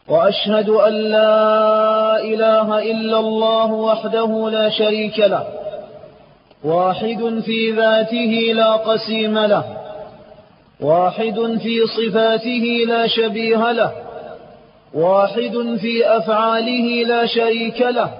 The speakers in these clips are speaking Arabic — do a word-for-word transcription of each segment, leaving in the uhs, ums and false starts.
وأشهد أن لا إله إلا الله وحده لا شريك له، واحد في ذاته لا قسيم له، واحد في صفاته لا شبيه له، واحد في أفعاله لا شريك له،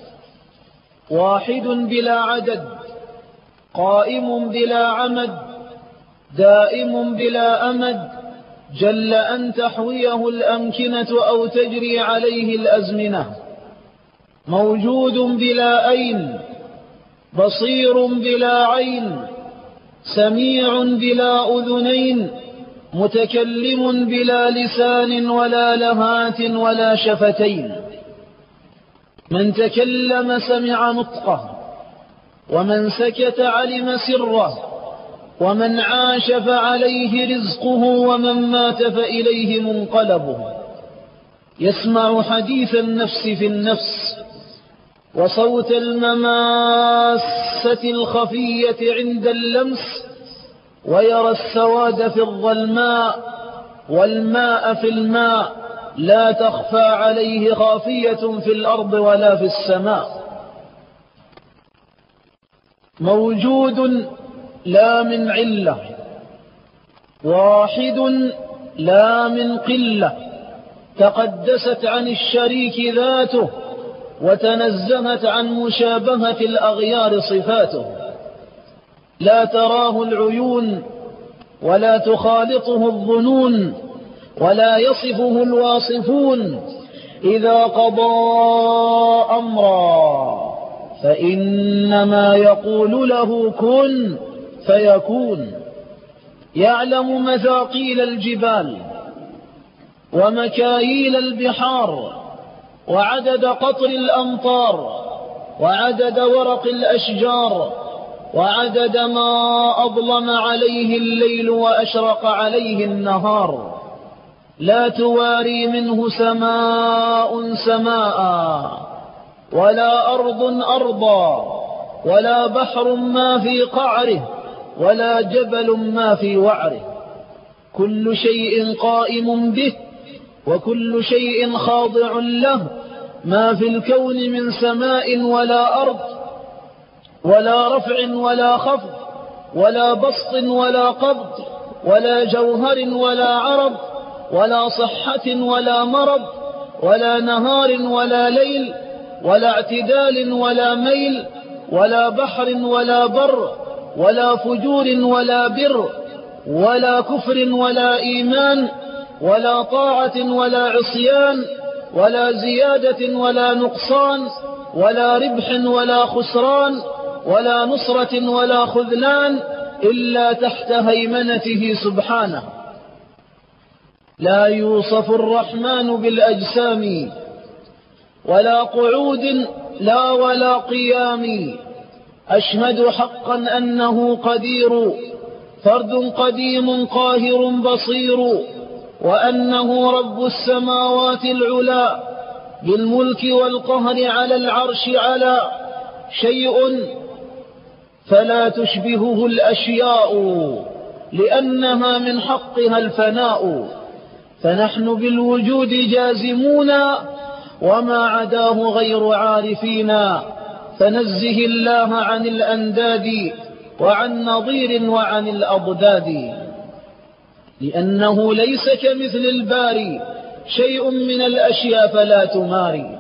واحد بلا عدد، قائم بلا عمد، دائم بلا أمد، جل أن تحويه الأمكنة أو تجري عليه الأزمنة، موجود بلا أين، بصير بلا عين، سميع بلا أذنين، متكلم بلا لسان ولا لهات ولا شفتين. من تكلم سمع نطقه، ومن سكت علم سره، ومن عاش فعليه رزقه، ومن مات فإليه منقلبه. يسمع حديث النفس في النفس، وصوت المماسة الخفية عند اللمس، ويرى السواد في الظلماء والماء في الماء، لا تخفى عليه خافية في الأرض ولا في السماء. موجود لا من علة، واحد لا من قلة، تقدست عن الشريك ذاته، وتنزهت عن مشابهة الأغيار صفاته. لا تراه العيون، ولا تخالطه الظنون، ولا يصفه الواصفون. إذا قضى أمرا فإنما يقول له كن فيكون. يعلم مثاقيل الجبال، ومكاييل البحار، وعدد قطر الأمطار، وعدد ورق الأشجار، وعدد ما أظلم عليه الليل وأشرق عليه النهار. لا تواري منه سماء سماء، ولا أرض أرضا، ولا بحر ما في قعره، ولا جبل ما في وعره. كل شيء قائم به، وكل شيء خاضع له، ما في الكون من سماء ولا أرض، ولا رفع ولا خفض، ولا بسط ولا قبض، ولا جوهر ولا عرض، ولا صحة ولا مرض، ولا نهار ولا ليل، ولا اعتدال ولا ميل، ولا بحر ولا بر، ولا فجور ولا بر، ولا كفر ولا إيمان، ولا طاعة ولا عصيان، ولا زيادة ولا نقصان، ولا ربح ولا خسران، ولا نصرة ولا خذلان، إلا تحت هيمنته سبحانه. لا يوصف الرحمن بالأجسام، ولا قعود لا ولا قيام. أشهد حقا أنه قدير، فرد قديم قاهر بصير، وأنه رب السماوات العلا، بالملك والقهر على العرش على. شيء فلا تشبهه الأشياء، لأنها من حقها الفناء. فنحن بالوجود جازمون، وما عداه غير عارفين. فنزه الله عن الأنداد، وعن نظير، وعن الأضداد، لأنه ليس كمثل الباري شيء من الأشياء فلا تماري.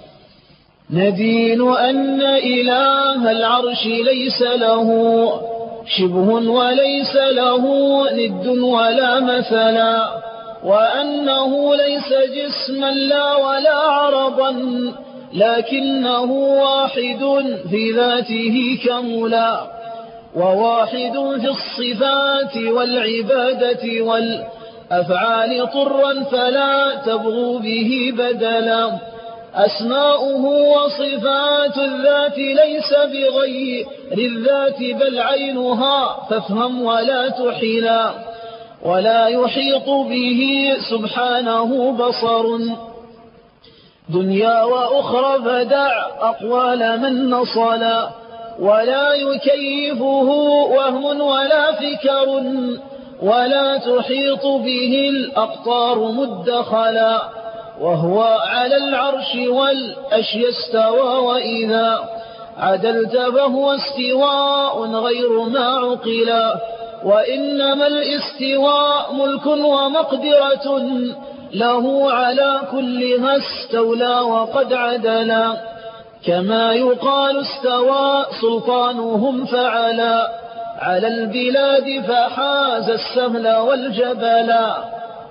ندين أن إله العرش ليس له شبه، وليس له ند ولا مثلا، وأنه ليس جسما لا ولا عرضا، لكنه واحد في ذاته كملا، وواحد في الصفات والعبادة والأفعال طرا، فلا تبغوا به بدلا. أسماؤه وصفات الذات ليس بغير الذات، بل عينها، فافهم ولا تحلا. ولا يحيط به سبحانه بصر، دنيا وأخرى فدع أقوال من نصلا. ولا يكيفه وهم ولا فكر، ولا تحيط به الأقطار مدخلا. وهو على العرش والأشياء استوى وإذا عدلت فهو استواء غير ما عقلا وإنما الاستواء ملك ومقدرة له على كل ما استولى وقد عدلا كما يقال استوى سلطانهم فعلا على البلاد فحاز السهل والجبلا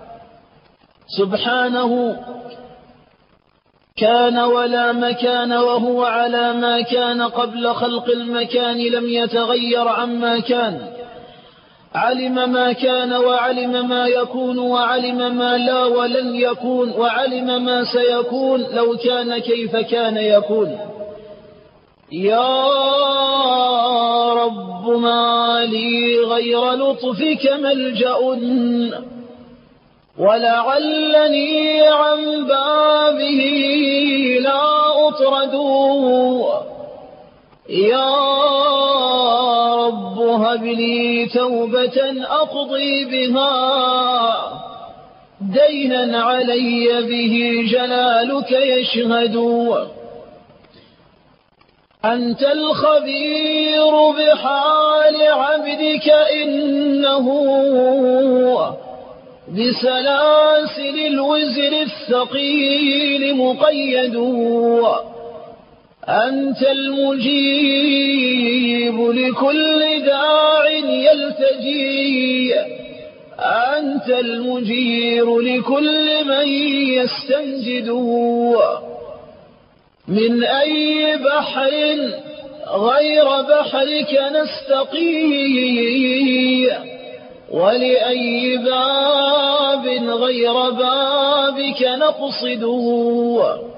سبحانه كان ولا مكان وهو على ما كان قبل خلق المكان لم يتغير عما كان علم ما كان وعلم ما يكون وعلم ما لا ولن يكون وعلم ما سيكون لو كان كيف كان يكون يا رب ما لي غير لطفك ملجأ ولعلني عن بابه لا أطرد يا رب هب لي توبة أقضي بها دينا علي به جلالك يشهد أنت الخبير بحال عبدك إنه بسلاسل الوزر الثقيل مقيد أنت المجيب لكل داع يلتجي أنت المجير لكل من يستنجد من أي بحر غير بحرك نستقي ولأي باب غير بابك نقصد